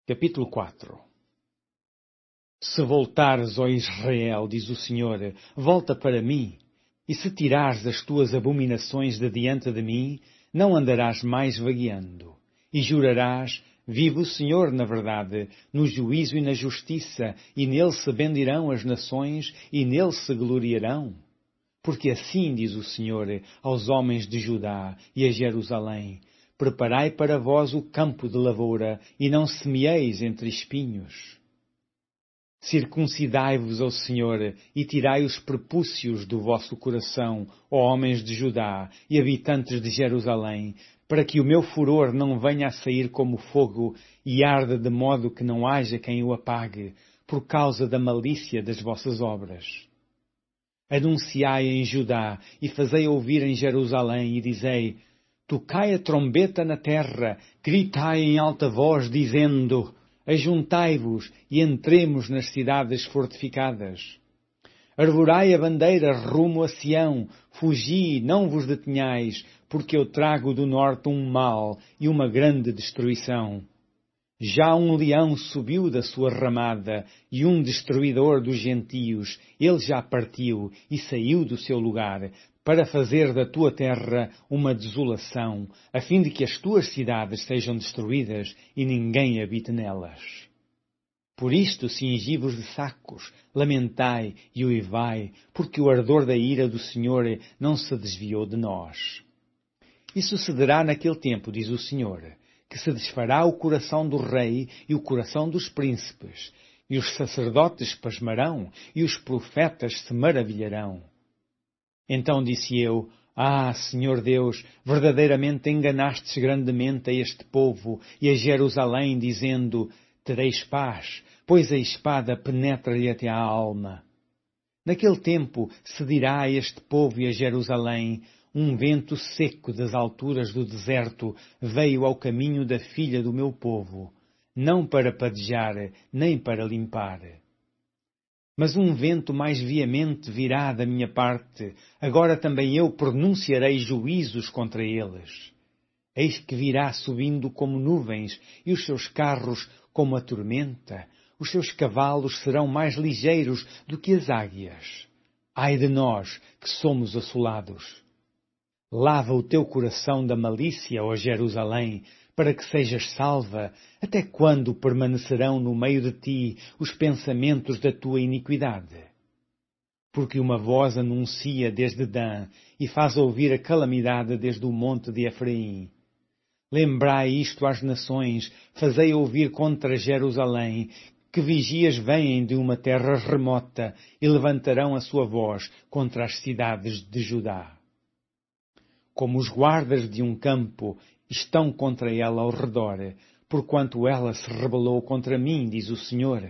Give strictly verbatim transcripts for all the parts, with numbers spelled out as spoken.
Capítulo quatro. Se voltares, ó Israel, diz o Senhor, volta para mim, e se tirares as tuas abominações de diante de mim, não andarás mais vagueando, e jurarás, vive o Senhor na verdade, no juízo e na justiça, e nele se bendirão as nações, e nele se gloriarão. Porque assim diz o Senhor aos homens de Judá e a Jerusalém: preparai para vós o campo de lavoura, e não semieis entre espinhos. Circuncidai-vos ao Senhor, e tirai os prepúcios do vosso coração, ó homens de Judá e habitantes de Jerusalém, para que o meu furor não venha a sair como fogo, e arda de modo que não haja quem o apague, por causa da malícia das vossas obras. Anunciai em Judá, e fazei ouvir em Jerusalém, e dizei: tocai a trombeta na terra, gritai em alta voz, dizendo: ajuntai-vos e entremos nas cidades fortificadas. Arvorai a bandeira rumo a Sião, fugi, não vos detenhais, porque eu trago do norte um mal e uma grande destruição. Já um leão subiu da sua ramada, e um destruidor dos gentios, ele já partiu e saiu do seu lugar, para fazer da tua terra uma desolação, a fim de que as tuas cidades sejam destruídas e ninguém habite nelas. Por isto cingi-vos de sacos, lamentai e uivai, porque o ardor da ira do Senhor não se desviou de nós. E sucederá naquele tempo, diz o Senhor, que se desfará o coração do rei e o coração dos príncipes, e os sacerdotes pasmarão, e os profetas se maravilharão. Então disse eu: ah, Senhor Deus, verdadeiramente enganastes grandemente a este povo e a Jerusalém, dizendo: tereis paz, pois a espada penetra-lhe até à alma. Naquele tempo se dirá a este povo e a Jerusalém: um vento seco das alturas do deserto veio ao caminho da filha do meu povo, não para padejar, nem para limpar. Mas um vento mais veemente virá da minha parte, agora também eu pronunciarei juízos contra eles. Eis que virá subindo como nuvens, e os seus carros como a tormenta, os seus cavalos serão mais ligeiros do que as águias. Ai de nós, que somos assolados! Lava o teu coração da malícia, ó Jerusalém, para que sejas salva. Até quando permanecerão no meio de ti os pensamentos da tua iniquidade? Porque uma voz anuncia desde Dan e faz ouvir a calamidade desde o monte de Efraim. Lembrai isto às nações, fazei ouvir contra Jerusalém, que vigias vêm de uma terra remota e levantarão a sua voz contra as cidades de Judá. Como os guardas de um campo estão contra ela ao redor, porquanto ela se rebelou contra mim, diz o Senhor.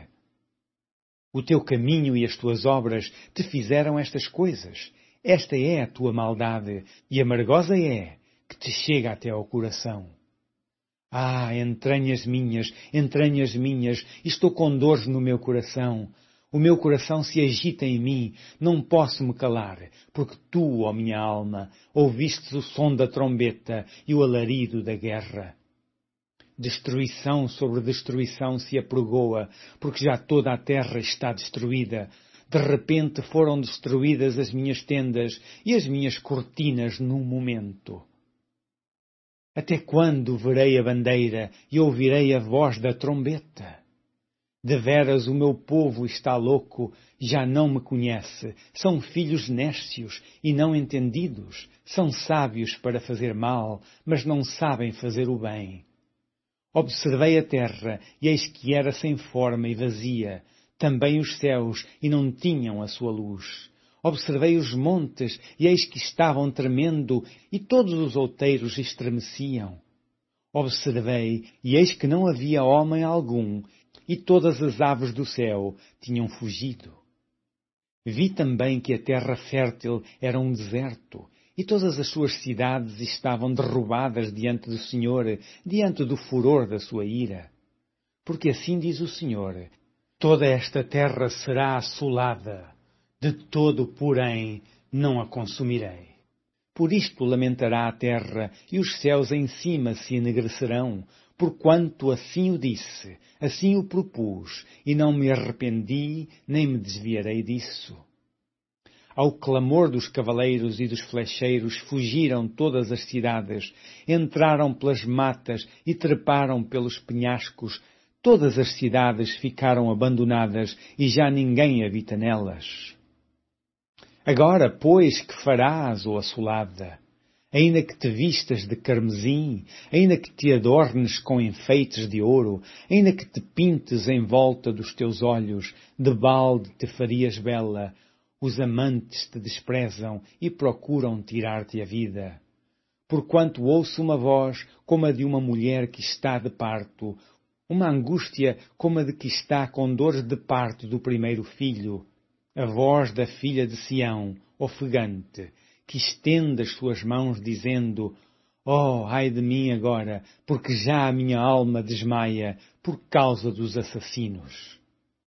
O teu caminho e as tuas obras te fizeram estas coisas. Esta é a tua maldade, e amargosa é, que te chega até ao coração. Ah, entranhas minhas, entranhas minhas, estou com dores no meu coração. O meu coração se agita em mim, não posso me calar, porque tu, ó minha alma, ouvistes o som da trombeta e o alarido da guerra. Destruição sobre destruição se apregoa, porque já toda a terra está destruída. De repente foram destruídas as minhas tendas e as minhas cortinas num momento. Até quando verei a bandeira e ouvirei a voz da trombeta? Deveras o meu povo está louco, já não me conhece. São filhos néscios e não entendidos. São sábios para fazer mal, mas não sabem fazer o bem. Observei a terra, e eis que era sem forma e vazia. Também os céus, e não tinham a sua luz. Observei os montes, e eis que estavam tremendo, e todos os outeiros estremeciam. Observei, e eis que não havia homem algum, e todas as aves do céu tinham fugido. Vi também que a terra fértil era um deserto, e todas as suas cidades estavam derrubadas diante do Senhor, diante do furor da sua ira. Porque assim diz o Senhor: toda esta terra será assolada, de todo, porém, não a consumirei. Por isto lamentará a terra, e os céus em cima se enegrecerão, porquanto assim o disse, assim o propus, e não me arrependi, nem me desviarei disso. Ao clamor dos cavaleiros e dos flecheiros fugiram todas as cidades, entraram pelas matas e treparam pelos penhascos. Todas as cidades ficaram abandonadas e já ninguém habita nelas. Agora, pois, que farás, ó assolada? Ainda que te vistas de carmesim, ainda que te adornes com enfeites de ouro, ainda que te pintes em volta dos teus olhos, de balde te farias bela. Os amantes te desprezam e procuram tirar-te a vida. Porquanto ouço uma voz como a de uma mulher que está de parto, uma angústia como a de que está com dores de parto do primeiro filho, a voz da filha de Sião, ofegante, que estende as suas mãos dizendo: Oh, ai de mim agora, porque já a minha alma desmaia por causa dos assassinos.